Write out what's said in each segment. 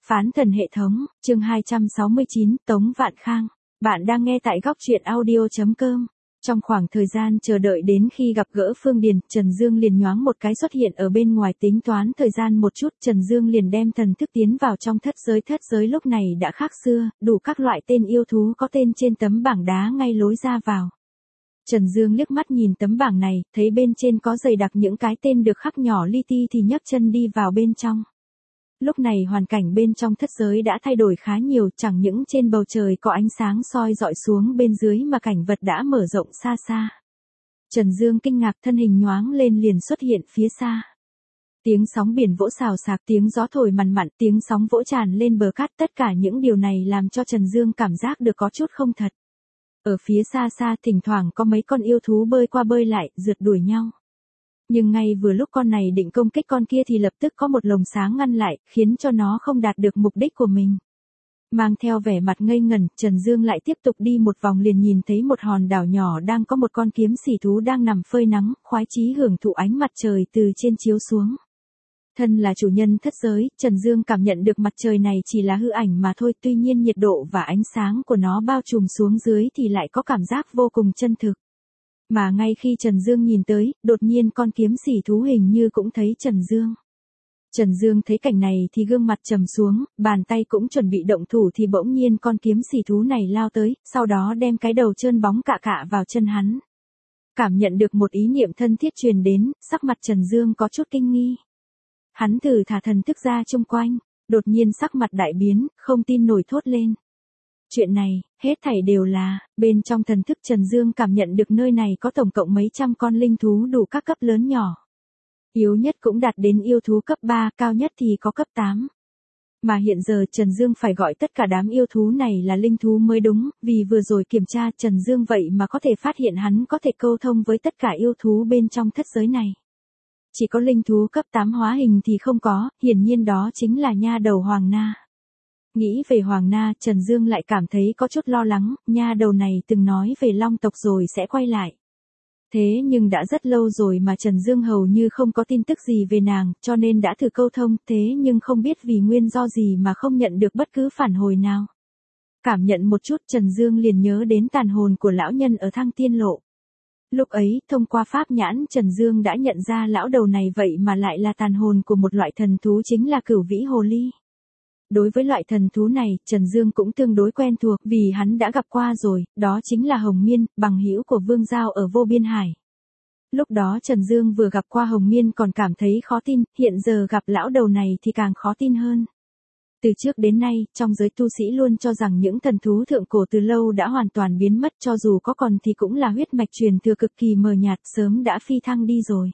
Phán thần hệ thống, chương 269, Tống Vạn Khang. Bạn đang nghe tại góc truyện audio.com. Trong khoảng thời gian chờ đợi đến khi gặp gỡ Phương Điền, Trần Dương liền nhoáng một cái xuất hiện ở bên ngoài, tính toán thời gian một chút, Trần Dương liền đem thần thức tiến vào trong thất giới lúc này đã khác xưa, đủ các loại tên yêu thú có tên trên tấm bảng đá ngay lối ra vào. Trần Dương liếc mắt nhìn tấm bảng này, thấy bên trên có dày đặc những cái tên được khắc nhỏ li ti thì nhấc chân đi vào bên trong. Lúc này hoàn cảnh bên trong thất giới đã thay đổi khá nhiều, chẳng những trên bầu trời có ánh sáng soi dọi xuống bên dưới mà cảnh vật đã mở rộng xa xa. Trần Dương kinh ngạc, thân hình nhoáng lên liền xuất hiện phía xa. Tiếng sóng biển vỗ xào xạc, tiếng gió thổi mằn mặn, tiếng sóng vỗ tràn lên bờ cát, tất cả những điều này làm cho Trần Dương cảm giác được có chút không thật. Ở phía xa xa thỉnh thoảng có mấy con yêu thú bơi qua bơi lại, rượt đuổi nhau. Nhưng ngay vừa lúc con này định công kích con kia thì lập tức có một lồng sáng ngăn lại, khiến cho nó không đạt được mục đích của mình. Mang theo vẻ mặt ngây ngẩn, Trần Dương lại tiếp tục đi một vòng liền nhìn thấy một hòn đảo nhỏ đang có một con kiếm xỉ thú đang nằm phơi nắng, khoái chí hưởng thụ ánh mặt trời từ trên chiếu xuống. Thân là chủ nhân thất giới, Trần Dương cảm nhận được mặt trời này chỉ là hư ảnh mà thôi, tuy nhiên nhiệt độ và ánh sáng của nó bao trùm xuống dưới thì lại có cảm giác vô cùng chân thực. Mà ngay khi Trần Dương nhìn tới, đột nhiên con kiếm xỉ thú hình như cũng thấy Trần Dương. Trần Dương thấy cảnh này thì gương mặt trầm xuống, bàn tay cũng chuẩn bị động thủ thì bỗng nhiên con kiếm xỉ thú này lao tới, sau đó đem cái đầu trơn bóng cạ vào chân hắn. Cảm nhận được một ý niệm thân thiết truyền đến, sắc mặt Trần Dương có chút kinh nghi. Hắn thử thả thần thức ra chung quanh, đột nhiên sắc mặt đại biến, không tin nổi thốt lên. Chuyện này, hết thảy đều là, bên trong thần thức Trần Dương cảm nhận được nơi này có tổng cộng mấy trăm con linh thú đủ các cấp lớn nhỏ. Yếu nhất cũng đạt đến yêu thú cấp 3, cao nhất thì có cấp 8. Mà hiện giờ Trần Dương phải gọi tất cả đám yêu thú này là linh thú mới đúng, vì vừa rồi kiểm tra Trần Dương vậy mà có thể phát hiện hắn có thể câu thông với tất cả yêu thú bên trong thất giới này. Chỉ có linh thú cấp 8 hóa hình thì không có, hiển nhiên đó chính là nha đầu Hoàng Na. Nghĩ về Hoàng Na, Trần Dương lại cảm thấy có chút lo lắng, nha đầu này từng nói về Long tộc rồi sẽ quay lại. Thế nhưng đã rất lâu rồi mà Trần Dương hầu như không có tin tức gì về nàng, cho nên đã thử câu thông, thế nhưng không biết vì nguyên do gì mà không nhận được bất cứ phản hồi nào. Cảm nhận một chút Trần Dương liền nhớ đến tàn hồn của lão nhân ở Thăng Tiên Lộ. Lúc ấy, thông qua pháp nhãn Trần Dương đã nhận ra lão đầu này vậy mà lại là tàn hồn của một loại thần thú chính là Cửu Vĩ Hồ Ly. Đối với loại thần thú này, Trần Dương cũng tương đối quen thuộc vì hắn đã gặp qua rồi, đó chính là Hồng Miên, bằng hữu của Vương Giao ở Vô Biên Hải. Lúc đó Trần Dương vừa gặp qua Hồng Miên còn cảm thấy khó tin, hiện giờ gặp lão đầu này thì càng khó tin hơn. Từ trước đến nay, trong giới tu sĩ luôn cho rằng những thần thú thượng cổ từ lâu đã hoàn toàn biến mất, cho dù có còn thì cũng là huyết mạch truyền thừa cực kỳ mờ nhạt, sớm đã phi thăng đi rồi.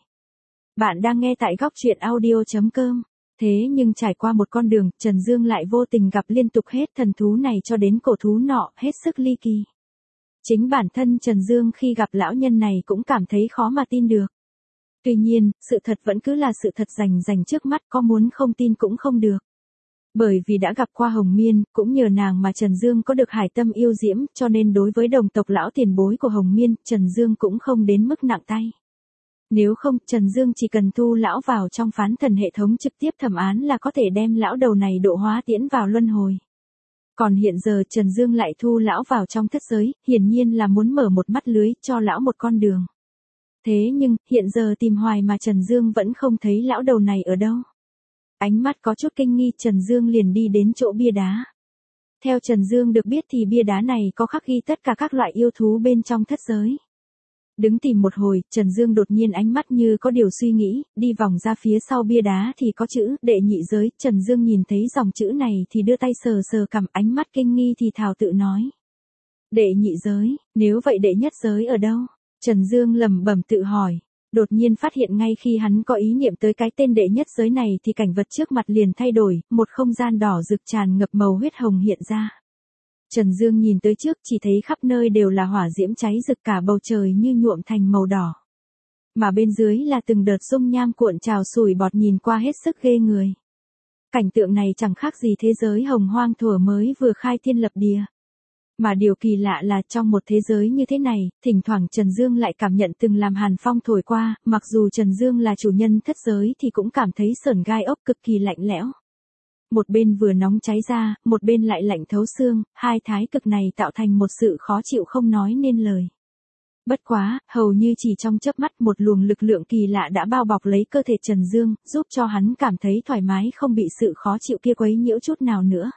Bạn đang nghe tại góc truyện audio.com. Thế nhưng trải qua một con đường, Trần Dương lại vô tình gặp liên tục hết thần thú này cho đến cổ thú nọ, hết sức ly kỳ. Chính bản thân Trần Dương khi gặp lão nhân này cũng cảm thấy khó mà tin được. Tuy nhiên, sự thật vẫn cứ là sự thật rành trước mắt, có muốn không tin cũng không được. Bởi vì đã gặp qua Hồng Miên, cũng nhờ nàng mà Trần Dương có được hải tâm yêu diễm, cho nên đối với đồng tộc lão tiền bối của Hồng Miên, Trần Dương cũng không đến mức nặng tay. Nếu không, Trần Dương chỉ cần thu lão vào trong phán thần hệ thống trực tiếp thẩm án là có thể đem lão đầu này độ hóa tiễn vào luân hồi. Còn hiện giờ Trần Dương lại thu lão vào trong thất giới, hiển nhiên là muốn mở một mắt lưới cho lão một con đường. Thế nhưng, hiện giờ tìm hoài mà Trần Dương vẫn không thấy lão đầu này ở đâu. Ánh mắt có chút kinh nghi, Trần Dương liền đi đến chỗ bia đá. Theo Trần Dương được biết thì bia đá này có khắc ghi tất cả các loại yêu thú bên trong thất giới. Đứng tìm một hồi, Trần Dương đột nhiên ánh mắt như có điều suy nghĩ, đi vòng ra phía sau bia đá thì có chữ, đệ nhị giới, Trần Dương nhìn thấy dòng chữ này thì đưa tay sờ cằm, ánh mắt kinh nghi thì thào tự nói. Đệ nhị giới, nếu vậy đệ nhất giới ở đâu? Trần Dương lẩm bẩm tự hỏi, đột nhiên phát hiện ngay khi hắn có ý niệm tới cái tên đệ nhất giới này thì cảnh vật trước mặt liền thay đổi, một không gian đỏ rực tràn ngập màu huyết hồng hiện ra. Trần Dương nhìn tới trước chỉ thấy khắp nơi đều là hỏa diễm cháy rực, cả bầu trời như nhuộm thành màu đỏ. Mà bên dưới là từng đợt dung nham cuộn trào sủi bọt nhìn qua hết sức ghê người. Cảnh tượng này chẳng khác gì thế giới hồng hoang thuở mới vừa khai thiên lập địa. Mà điều kỳ lạ là trong một thế giới như thế này, thỉnh thoảng Trần Dương lại cảm nhận từng làm hàn phong thổi qua, mặc dù Trần Dương là chủ nhân thất giới thì cũng cảm thấy sởn gai ốc cực kỳ lạnh lẽo. Một bên vừa nóng cháy ra, một bên lại lạnh thấu xương, hai thái cực này tạo thành một sự khó chịu không nói nên lời. Bất quá, hầu như chỉ trong chớp mắt một luồng lực lượng kỳ lạ đã bao bọc lấy cơ thể Trần Dương, giúp cho hắn cảm thấy thoải mái không bị sự khó chịu kia quấy nhiễu chút nào nữa.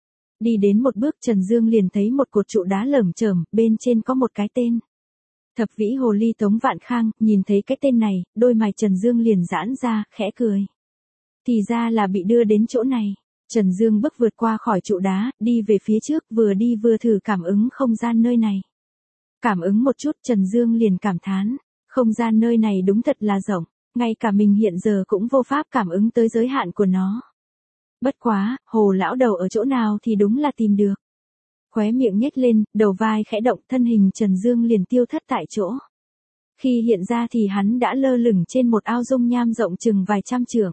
Đi đến một bước Trần Dương liền thấy một cột trụ đá lởm chởm, bên trên có một cái tên. Thập vĩ hồ ly Tống Vạn Khang, nhìn thấy cái tên này, đôi mày Trần Dương liền giãn ra, khẽ cười. Thì ra là bị đưa đến chỗ này. Trần Dương bước vượt qua khỏi trụ đá, đi về phía trước, vừa đi vừa thử cảm ứng không gian nơi này. Cảm ứng một chút Trần Dương liền cảm thán, không gian nơi này đúng thật là rộng, ngay cả mình hiện giờ cũng vô pháp cảm ứng tới giới hạn của nó. Bất quá, hồ lão đầu ở chỗ nào thì đúng là tìm được. Khóe miệng nhếch lên, đầu vai khẽ động, thân hình Trần Dương liền tiêu thất tại chỗ. Khi hiện ra thì hắn đã lơ lửng trên một ao dung nham rộng chừng vài trăm trượng.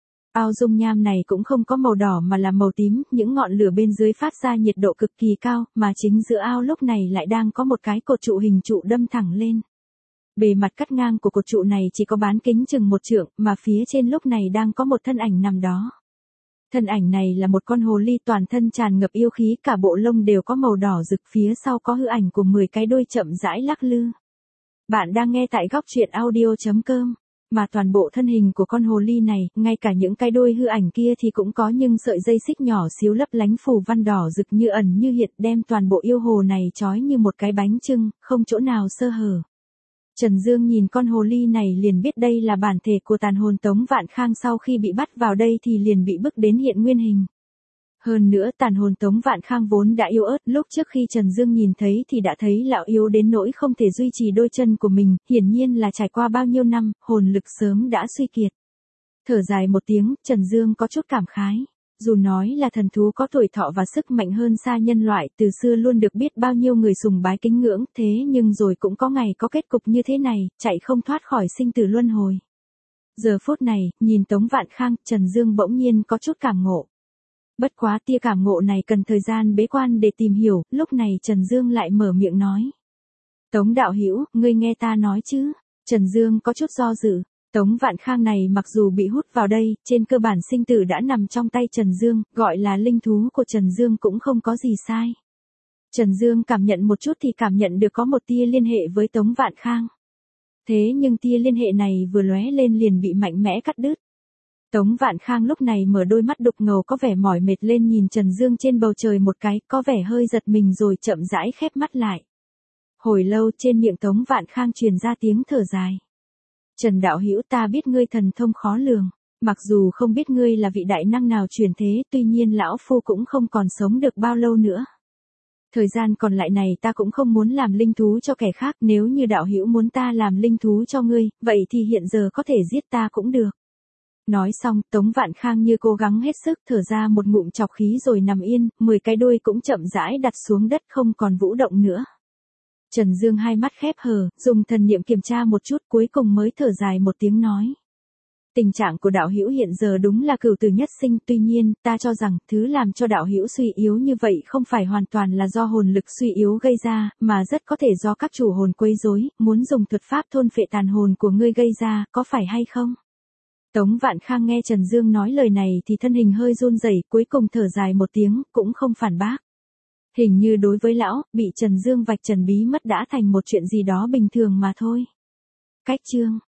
Ao dung nham này cũng không có màu đỏ mà là màu tím, những ngọn lửa bên dưới phát ra nhiệt độ cực kỳ cao, mà chính giữa ao lúc này lại đang có một cái cột trụ hình trụ đâm thẳng lên. Bề mặt cắt ngang của cột trụ này chỉ có bán kính chừng 1 trượng, mà phía trên lúc này đang có một thân ảnh nằm đó. Thân ảnh này là một con hồ ly toàn thân tràn ngập yêu khí, cả bộ lông đều có màu đỏ rực, phía sau có hư ảnh của 10 cái đuôi chậm rãi lắc lư. Bạn đang nghe tại góc truyện audio.com. Mà toàn bộ thân hình của con hồ ly này, ngay cả những cái đuôi hư ảnh kia thì cũng có nhưng sợi dây xích nhỏ xíu lấp lánh phù văn đỏ rực như ẩn như hiện, đem toàn bộ yêu hồ này trói như một cái bánh chưng, không chỗ nào sơ hở. Trần Dương nhìn con hồ ly này liền biết đây là bản thể của tàn hồn Tống Vạn Khang, sau khi bị bắt vào đây thì liền bị bức đến hiện nguyên hình. Hơn nữa tàn hồn Tống Vạn Khang vốn đã yếu ớt, lúc trước khi Trần Dương nhìn thấy thì đã thấy lão yếu đến nỗi không thể duy trì đôi chân của mình, hiển nhiên là trải qua bao nhiêu năm, hồn lực sớm đã suy kiệt. Thở dài một tiếng, Trần Dương có chút cảm khái. Dù nói là thần thú có tuổi thọ và sức mạnh hơn xa nhân loại, từ xưa luôn được biết bao nhiêu người sùng bái kính ngưỡng, thế nhưng rồi cũng có ngày có kết cục như thế này, chạy không thoát khỏi sinh tử luân hồi. Giờ phút này, nhìn Tống Vạn Khang, Trần Dương bỗng nhiên có chút cảm ngộ. Bất quá tia cảm ngộ này cần thời gian bế quan để tìm hiểu, lúc này Trần Dương lại mở miệng nói. Tống đạo hữu, ngươi nghe ta nói chứ? Trần Dương có chút do dự. Tống Vạn Khang này mặc dù bị hút vào đây, trên cơ bản sinh tử đã nằm trong tay Trần Dương, gọi là linh thú của Trần Dương cũng không có gì sai. Trần Dương cảm nhận một chút thì cảm nhận được có một tia liên hệ với Tống Vạn Khang. Thế nhưng tia liên hệ này vừa lóe lên liền bị mạnh mẽ cắt đứt. Tống Vạn Khang lúc này mở đôi mắt đục ngầu có vẻ mỏi mệt lên nhìn Trần Dương trên bầu trời một cái, có vẻ hơi giật mình rồi chậm rãi khép mắt lại. Hồi lâu trên miệng Tống Vạn Khang truyền ra tiếng thở dài. Trần đạo hữu, ta biết ngươi thần thông khó lường, mặc dù không biết ngươi là vị đại năng nào truyền thế, tuy nhiên lão phu cũng không còn sống được bao lâu nữa. Thời gian còn lại này ta cũng không muốn làm linh thú cho kẻ khác, nếu như đạo hữu muốn ta làm linh thú cho ngươi, vậy thì hiện giờ có thể giết ta cũng được. Nói xong, Tống Vạn Khang như cố gắng hết sức thở ra một ngụm trọc khí rồi nằm yên, 10 cái đuôi cũng chậm rãi đặt xuống đất không còn vũ động nữa. Trần Dương hai mắt khép hờ, dùng thần niệm kiểm tra một chút cuối cùng mới thở dài một tiếng nói. Tình trạng của đạo hữu hiện giờ đúng là cửu tử nhất sinh, tuy nhiên, ta cho rằng, thứ làm cho đạo hữu suy yếu như vậy không phải hoàn toàn là do hồn lực suy yếu gây ra, mà rất có thể do các chủ hồn quấy rối, muốn dùng thuật pháp thôn phệ tàn hồn của ngươi gây ra, có phải hay không? Tống Vạn Khang nghe Trần Dương nói lời này thì thân hình hơi run rẩy, cuối cùng thở dài một tiếng, cũng không phản bác. Hình như đối với lão, bị Trần Dương vạch trần bí mất đã thành một chuyện gì đó bình thường mà thôi. Cách chương